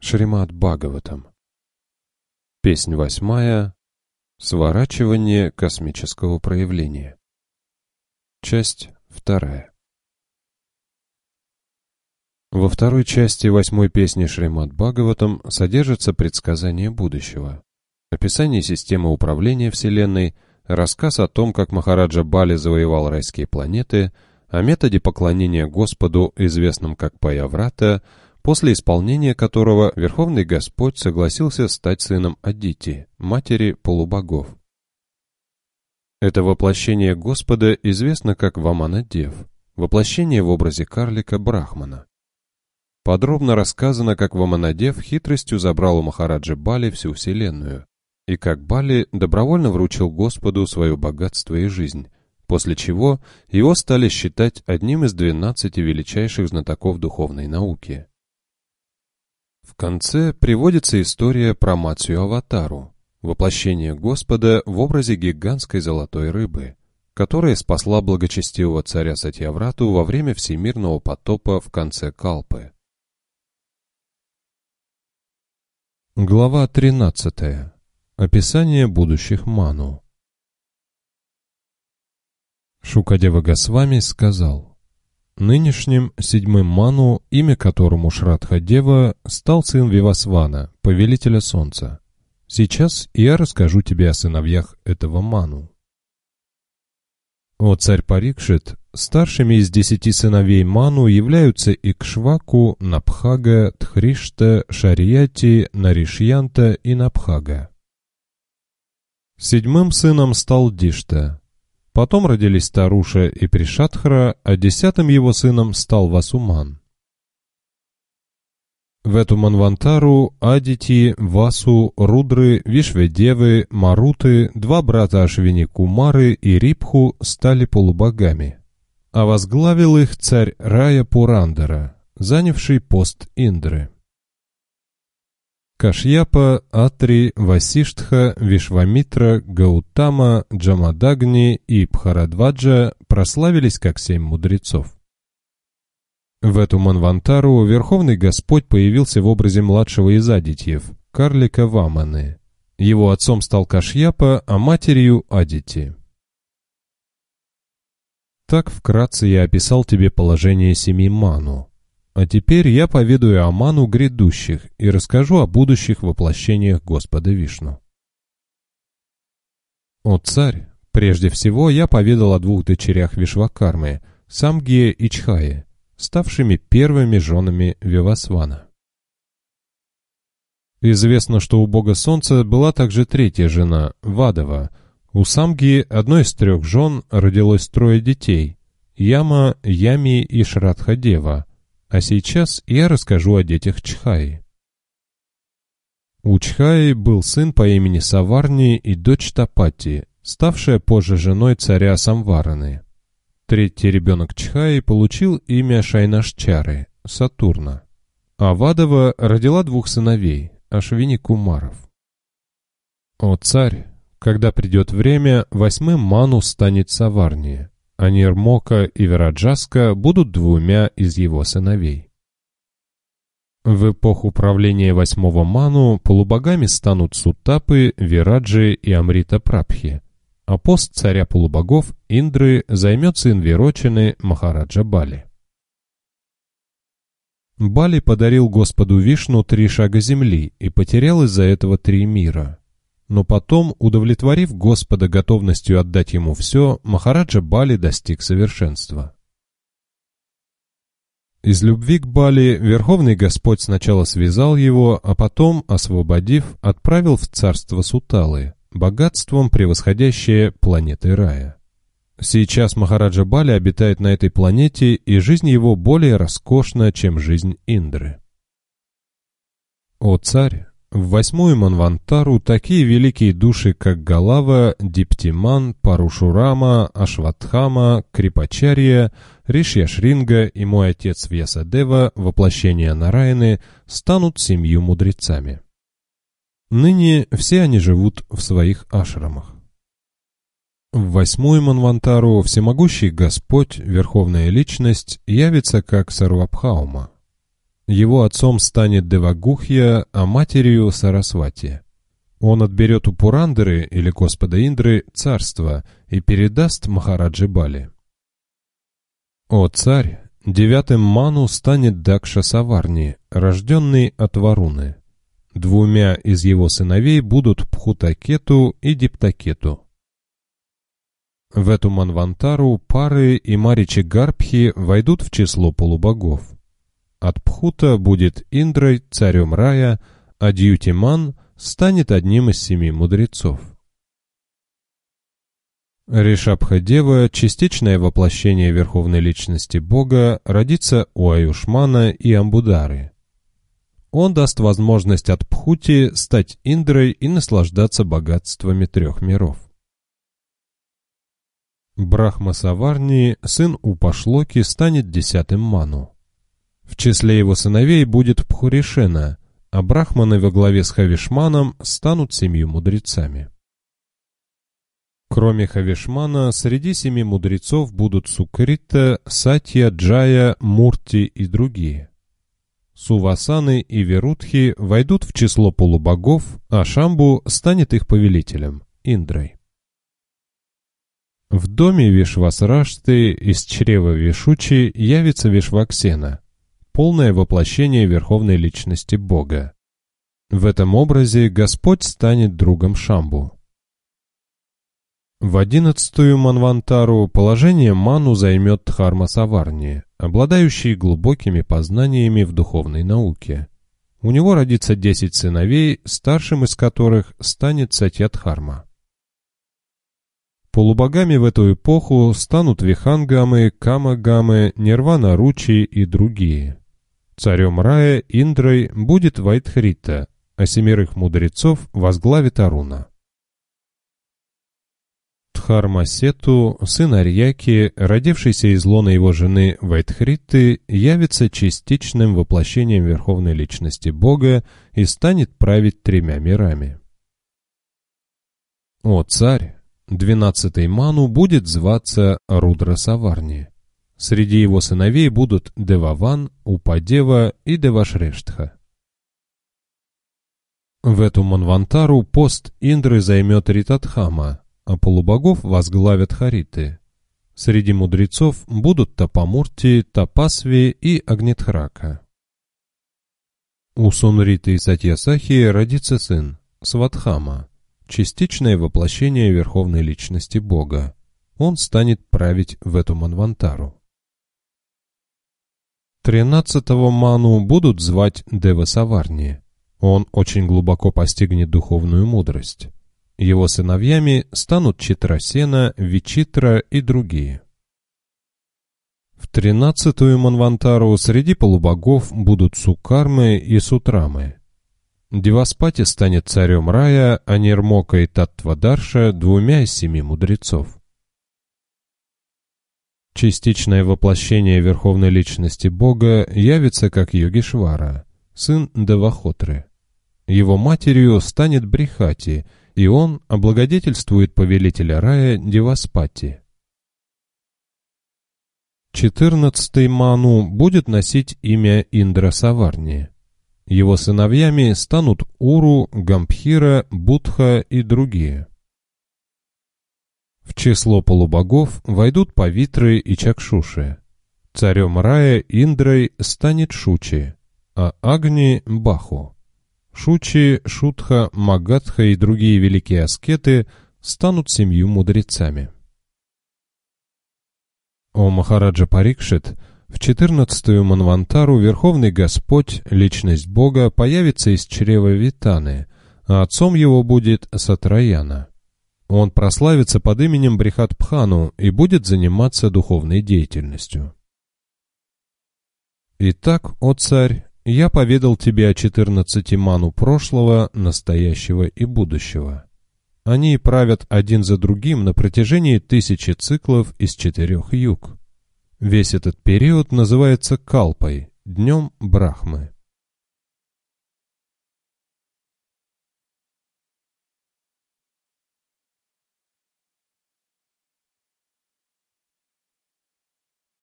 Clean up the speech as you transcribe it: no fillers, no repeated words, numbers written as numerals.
Шримад Бхагаватам. Песнь 8. Сворачивание космического проявления. Часть 2. Во второй части 8 песни Шримад Бхагаватам содержится предсказание будущего, описание системы управления Вселенной, рассказ о том, как Махараджа Бали завоевал райские планеты, о методе поклонения Господу, известном как Паяврата, после исполнения которого Верховный Господь согласился стать сыном Адити, матери полубогов. Это воплощение Господа известно как Ваманадев, воплощение в образе карлика Брахмана. Подробно рассказано, как Ваманадев хитростью забрал у Махараджи Бали всю вселенную, и как Бали добровольно вручил Господу свое богатство и жизнь, после чего его стали считать одним из 12 величайших знатоков духовной науки. В конце приводится история про Матсью-аватару, воплощение Господа в образе гигантской золотой рыбы, которая спасла благочестивого царя Сатьяврату во время всемирного потопа в конце Калпы. Глава 13. Описание будущих ману. Шукадева Госвами сказал: «Нынешним седьмым ману, имя которому Шрадха-дева, стал сын Вивасвана, повелителя солнца. Сейчас я расскажу тебе о сыновьях этого ману. О царь Парикшит, старшими из 10 сыновей ману являются Икшваку, Напхага, Тхришта, Шарияти, Наришьянта и Напхага. Седьмым сыном стал Дишта. Потом родились Таруша и Пришатхра, а 10-м его сыном стал Васуман. В эту Манвантару Адити, Васу, Рудры, Вишведевы, Маруты, 2 брата Ашвини Кумары и Рипху стали полубогами, а возглавил их царь Рая Пурандара, занявший пост Индры. Кашьяпа, Атри, Васиштха, Вишвамитра, Гаутама, Джамадагни и Бхарадваджа прославились как 7 мудрецов. В эту Манвантару Верховный Господь появился в образе младшего из Адитьев, карлика Ваманы. Его отцом стал Кашьяпа, а матерью Адити. Так вкратце я описал тебе положение 7 ману. А теперь я поведаю о ману грядущих и расскажу о будущих воплощениях Господа Вишну. О царь, прежде всего я поведал о 2 дочерях Вишвакармы, Самгье и Чхае, ставшими первыми женами Вивасвана. Известно, что у бога солнца была также 3-я жена, Вадава. У Самгьи, одной из 3 жен, родилось 3 детей – Яма, Ями и Шрадха-дева. А сейчас я расскажу о детях Чхаи. У Чхаи был сын по имени Саварни и дочь Тапати, ставшая позже женой царя Самвараны. 3-й ребенок Чхаи получил имя Шайнашчары, Сатурна. А Вадава родила 2 сыновей, Ашвини Кумаров. О царь, когда придет время, 8-м ману станет Саварни, а Нирмока и Вираджаска будут 2 из его сыновей. В эпоху правления 8-го ману полубогами станут Суттапы, Вираджи и Амрита Прабхи, а пост царя полубогов Индры займет сын Вирочины Махараджа Бали. Бали подарил Господу Вишну 3 шага земли и потерял из-за этого 3 мира. Но потом, удовлетворив Господа готовностью отдать ему все, Махараджа Бали достиг совершенства. Из любви к Бали Верховный Господь сначала связал его, а потом, освободив, отправил в царство Суталы, богатством превосходящее планеты рая. Сейчас Махараджа Бали обитает на этой планете, и жизнь его более роскошна, чем жизнь Индры. О царь! В 8-ю Манвантару такие великие души, как Галава, Диптиман, Парушурама, Ашватхама, Крипачарья, Ришьяшринга и мой отец Вьясадева, воплощение Нараяны, станут 7 мудрецами. Ныне все они живут в своих ашрамах. В 8-ю Манвантару всемогущий Господь, Верховная Личность, явится как Сарвабхаума. Его отцом станет Девагухья, а матерью Сарасвати. Он отберет у Пурандары, или Господа Индры, царство и передаст Махараджи Бали. О царь, 9-м ману станет Дакша Саварни, рожденный от Варуны. 2 из его сыновей будут Пхутакету и Диптакету. В эту Манвантару Пары и Маричи Гарбхи войдут в число полубогов. От Пхута будет Индрой, царем рая, а Дьютиман станет одним из 7 мудрецов. Ришабха-дева, частичное воплощение Верховной Личности Бога, родится у Аюшмана и Амбудары. Он даст возможность от Пхути стать Индрой и наслаждаться богатствами 3 миров. Брахма-Саварни, сын Упашлоки, станет 10-м ману. В числе его сыновей будет Пхуришена, а брахманы во главе с Хавишманом станут 7 мудрецами. Кроме Хавишмана, среди 7 мудрецов будут Сукрита, Сатья, Джая, Мурти и другие. Сувасаны и Верудхи войдут в число полубогов, а Шамбу станет их повелителем, Индрой. В доме Вишвасрашты из чрева Вишучи явится Вишваксена, полное воплощение Верховной Личности Бога. В этом образе Господь станет другом Шамбу. В 11-ю Манвантару положение ману займет Дхарма-Саварни, обладающий глубокими познаниями в духовной науке. У него родится 10 сыновей, старшим из которых станет Сатьядхарма. Полубогами в эту эпоху станут Вихангамы, Камагамы, Нирвана-Ручи и другие. Царем рая Индрой будет Вайтхрита, а 7 мудрецов возглавит Аруна. Дхарма-Сету, сын Арьяки, родившийся из лона его жены Вайтхриты, явится частичным воплощением Верховной Личности Бога и станет править 3 мирами. О царь, 12-й ману будет зваться Рудра-Саварни. Среди его сыновей будут Деваван, Упадева и Девашрештха. В эту Манвантару пост Индры займет Ритатхама, а полубогов возглавят Хариты. Среди мудрецов будут Тапамурти, Тапасви и Агнитхрака. У Сунриты и Сатьясахи родится сын, Сватхама, частичное воплощение Верховной Личности Бога. Он станет править в эту Манвантару. 13-го ману будут звать Дева-Саварни. Он очень глубоко постигнет духовную мудрость. Его сыновьями станут Читрасена, Вичитра и другие. В 13-ю Манвантару среди полубогов будут Сукармы и Сутрамы. Деваспати станет царем рая, а Нирмока и Таттвадарша 2 из 7 мудрецов. Частичное воплощение Верховной Личности Бога явится как Йогишвара, сын Девахотры. Его матерью станет Брихати, и он облагодетельствует повелителя рая Деваспати. 14-й ману будет носить имя Индра-Саварни. Его сыновьями станут Уру, Гамбхира, Будха и другие. В число полубогов войдут Павитры и Чакшуши. Царем рая Индрой станет Шучи, а Агни — Баху. Шучи, Шутха, Магадха и другие великие аскеты станут 7 мудрецами. О Махараджа Парикшит, в 14-ю Манвантару Верховный Господь, Личность Бога, появится из чрева Витаны, а отцом его будет Сатраяна. Он прославится под именем Брихатпхану и будет заниматься духовной деятельностью. Итак, о царь, я поведал тебе о 14 ману прошлого, настоящего и будущего. Они правят один за другим на протяжении 1000 циклов из 4 юг. Весь этот период называется Калпой, днем Брахмы.